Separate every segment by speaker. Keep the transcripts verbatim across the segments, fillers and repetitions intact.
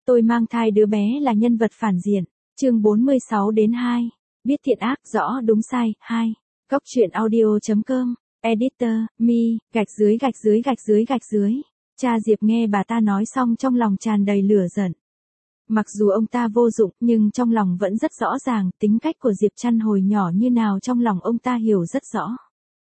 Speaker 1: Tôi mang thai đứa bé là nhân vật phản diện. Chương bốn mươi sáu đến hai. Biết thiện ác rõ đúng sai. hai. Góc truyện audio.com. Editor, mi, gạch dưới gạch dưới gạch dưới gạch dưới. Cha Diệp nghe bà ta nói xong trong lòng tràn đầy lửa giận. Mặc dù ông ta vô dụng, nhưng trong lòng vẫn rất rõ ràng, tính cách của Diệp Trăn hồi nhỏ như nào trong lòng ông ta hiểu rất rõ.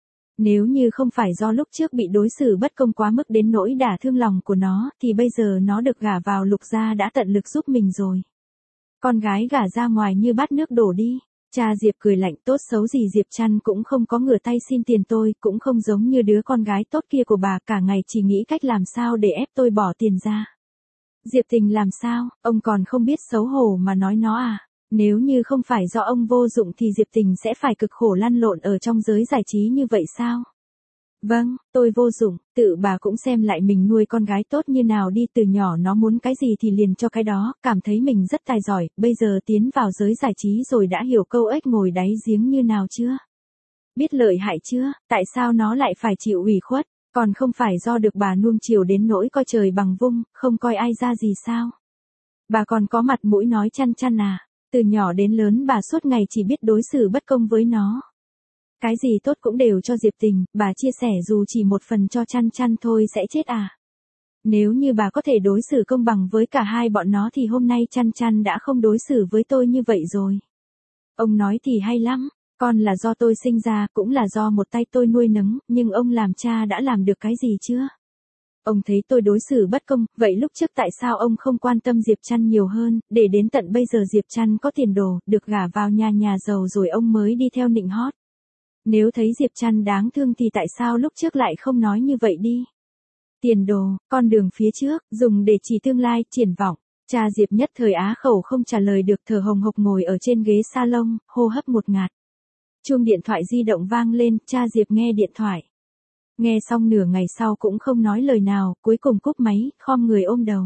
Speaker 1: Nếu như không phải do lúc trước bị đối xử bất công quá mức đến nỗi đả thương lòng của nó, thì bây giờ nó được gả vào Lục gia đã tận lực giúp mình rồi. Con gái gả ra ngoài như bát nước đổ đi. Cha Diệp cười lạnh, tốt xấu gì Diệp Trăn cũng không có ngửa tay xin tiền tôi, cũng không giống như đứa con gái tốt kia của bà, cả ngày chỉ nghĩ cách làm sao để ép tôi bỏ tiền ra. Diệp Tình làm sao, ông còn không biết xấu hổ mà nói nó à? Nếu như không phải do ông vô dụng thì Diệp Tình sẽ phải cực khổ lăn lộn ở trong giới giải trí như vậy sao? Vâng, tôi vô dụng, tự bà cũng xem lại mình nuôi con gái tốt như nào đi, từ nhỏ nó muốn cái gì thì liền cho cái đó, cảm thấy mình rất tài giỏi, bây giờ tiến vào giới giải trí rồi đã hiểu câu ếch ngồi đáy giếng như nào chưa? Biết lợi hại chưa, tại sao nó lại phải chịu ủy khuất, còn không phải do được bà nuông chiều đến nỗi coi trời bằng vung, không coi ai ra gì sao? Bà còn có mặt mũi nói Chăn Chăn à? Từ nhỏ đến lớn bà suốt ngày chỉ biết đối xử bất công với nó. Cái gì tốt cũng đều cho Diệp Tình, bà chia sẻ dù chỉ một phần cho Chăn Chăn thôi sẽ chết à? Nếu như bà có thể đối xử công bằng với cả hai bọn nó thì hôm nay Chăn Chăn đã không đối xử với tôi như vậy rồi. Ông nói thì hay lắm, con là do tôi sinh ra, cũng là do một tay tôi nuôi nấng, nhưng ông làm cha đã làm được cái gì chưa? Ông thấy tôi đối xử bất công, vậy lúc trước tại sao ông không quan tâm Diệp Trăn nhiều hơn, để đến tận bây giờ Diệp Trăn có tiền đồ, được gả vào nhà nhà giàu rồi ông mới đi theo nịnh hót. Nếu thấy Diệp Trăn đáng thương thì tại sao lúc trước lại không nói như vậy đi? Tiền đồ, con đường phía trước, dùng để chỉ tương lai, triển vọng. Cha Diệp nhất thời á khẩu không trả lời được, thở hồng hộc ngồi ở trên ghế salon, hô hấp một ngạt. Chuông điện thoại di động vang lên, cha Diệp nghe điện thoại. Nghe xong nửa ngày sau cũng không nói lời nào, cuối cùng cúp máy, khom người ôm đầu.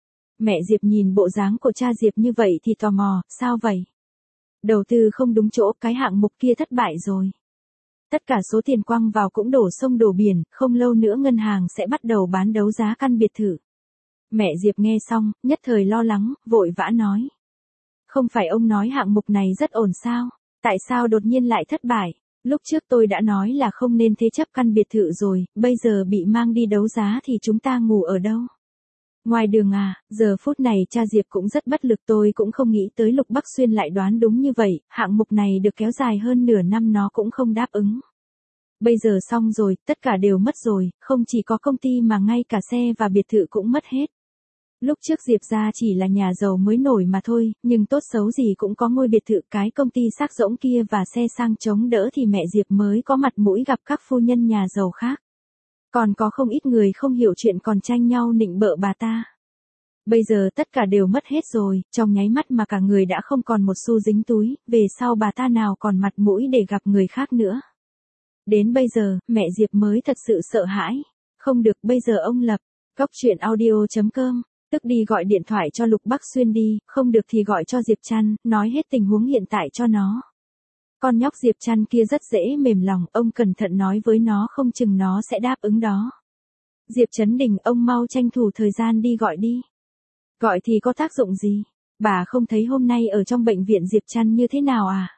Speaker 1: Mẹ Diệp nhìn bộ dáng của cha Diệp như vậy thì tò mò, sao vậy? Đầu tư không đúng chỗ, cái hạng mục kia thất bại rồi. Tất cả số tiền quăng vào cũng đổ sông đổ biển, không lâu nữa ngân hàng sẽ bắt đầu bán đấu giá căn biệt thự. Mẹ Diệp nghe xong, nhất thời lo lắng, vội vã nói. Không phải ông nói hạng mục này rất ổn sao? Tại sao đột nhiên lại thất bại? Lúc trước tôi đã nói là không nên thế chấp căn biệt thự rồi, bây giờ bị mang đi đấu giá thì chúng ta ngủ ở đâu? Ngoài đường à, giờ phút này cha Diệp cũng rất bất lực, tôi cũng không nghĩ tới Lục Bắc Xuyên lại đoán đúng như vậy, hạng mục này được kéo dài hơn nửa năm nó cũng không đáp ứng. Bây giờ xong rồi, tất cả đều mất rồi, không chỉ có công ty mà ngay cả xe và biệt thự cũng mất hết. Lúc trước Diệp gia chỉ là nhà giàu mới nổi mà thôi, nhưng tốt xấu gì cũng có ngôi biệt thự, cái công ty xác rỗng kia và xe sang chống đỡ thì mẹ Diệp mới có mặt mũi gặp các phu nhân nhà giàu khác. Còn có không ít người không hiểu chuyện còn tranh nhau nịnh bợ bà ta. Bây giờ tất cả đều mất hết rồi, trong nháy mắt mà cả người đã không còn một xu dính túi, về sau bà ta nào còn mặt mũi để gặp người khác nữa. Đến bây giờ, mẹ Diệp mới thật sự sợ hãi. Không được, bây giờ ông Lập, góc truyện audio.com. Tức đi gọi điện thoại cho Lục Bắc Xuyên đi, không được thì gọi cho Diệp Trăn, nói hết tình huống hiện tại cho nó. Con nhóc Diệp Trăn kia rất dễ mềm lòng, ông cẩn thận nói với nó không chừng nó sẽ đáp ứng đó. Diệp Trấn Đình, ông mau tranh thủ thời gian đi gọi đi. Gọi thì có tác dụng gì? Bà không thấy hôm nay ở trong bệnh viện Diệp Trăn như thế nào à?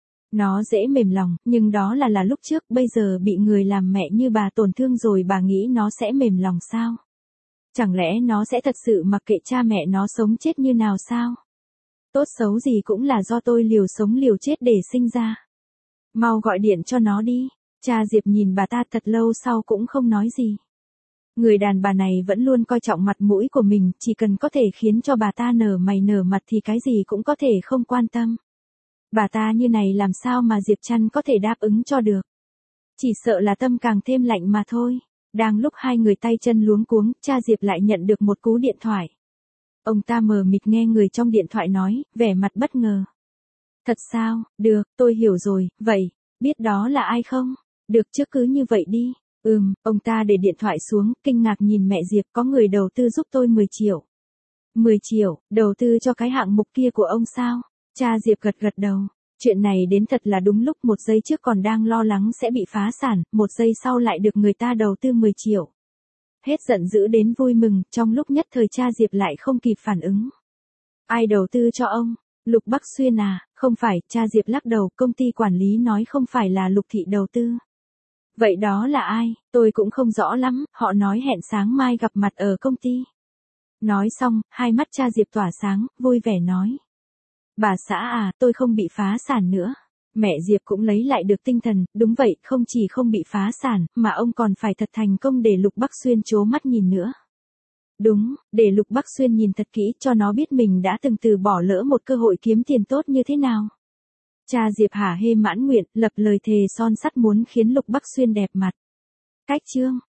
Speaker 1: Nó dễ mềm lòng, nhưng đó là là lúc trước, bây giờ bị người làm mẹ như bà tổn thương rồi bà nghĩ nó sẽ mềm lòng sao? Chẳng lẽ nó sẽ thật sự mặc kệ cha mẹ nó sống chết như nào sao? Tốt xấu gì cũng là do tôi liều sống liều chết để sinh ra. Mau gọi điện cho nó đi. Cha Diệp nhìn bà ta thật lâu sau cũng không nói gì. Người đàn bà này vẫn luôn coi trọng mặt mũi của mình, chỉ cần có thể khiến cho bà ta nở mày nở mặt thì cái gì cũng có thể không quan tâm. Bà ta như này làm sao mà Diệp Trăn có thể đáp ứng cho được? Chỉ sợ là tâm càng thêm lạnh mà thôi. Đang lúc hai người tay chân luống cuống, cha Diệp lại nhận được một cú điện thoại. Ông ta mờ mịt nghe người trong điện thoại nói, vẻ mặt bất ngờ. Thật sao, được, tôi hiểu rồi, vậy, biết đó là ai không? Được chứ, cứ như vậy đi. Ừm, ông ta để điện thoại xuống, kinh ngạc nhìn mẹ Diệp, có người đầu tư giúp tôi mười triệu. mười triệu, đầu tư cho cái hạng mục kia của ông sao? Cha Diệp gật gật đầu. Chuyện này đến thật là đúng lúc, một giây trước còn đang lo lắng sẽ bị phá sản, một giây sau lại được người ta đầu tư mười triệu. Hết giận dữ đến vui mừng, trong lúc nhất thời cha Diệp lại không kịp phản ứng. Ai đầu tư cho ông? Lục Bắc Xuyên à, không phải, cha Diệp lắc đầu, công ty quản lý nói không phải là Lục Thị đầu tư. Vậy đó là ai, tôi cũng không rõ lắm, họ nói hẹn sáng mai gặp mặt ở công ty. Nói xong, hai mắt cha Diệp tỏa sáng, vui vẻ nói. Bà xã à, tôi không bị phá sản nữa. Mẹ Diệp cũng lấy lại được tinh thần, đúng vậy, không chỉ không bị phá sản, mà ông còn phải thật thành công để Lục Bắc Xuyên trố mắt nhìn nữa. Đúng, để Lục Bắc Xuyên nhìn thật kỹ cho nó biết mình đã từng từ bỏ lỡ một cơ hội kiếm tiền tốt như thế nào. Cha Diệp hả hê mãn nguyện, lập lời thề son sắt muốn khiến Lục Bắc Xuyên đẹp mặt. Cách chương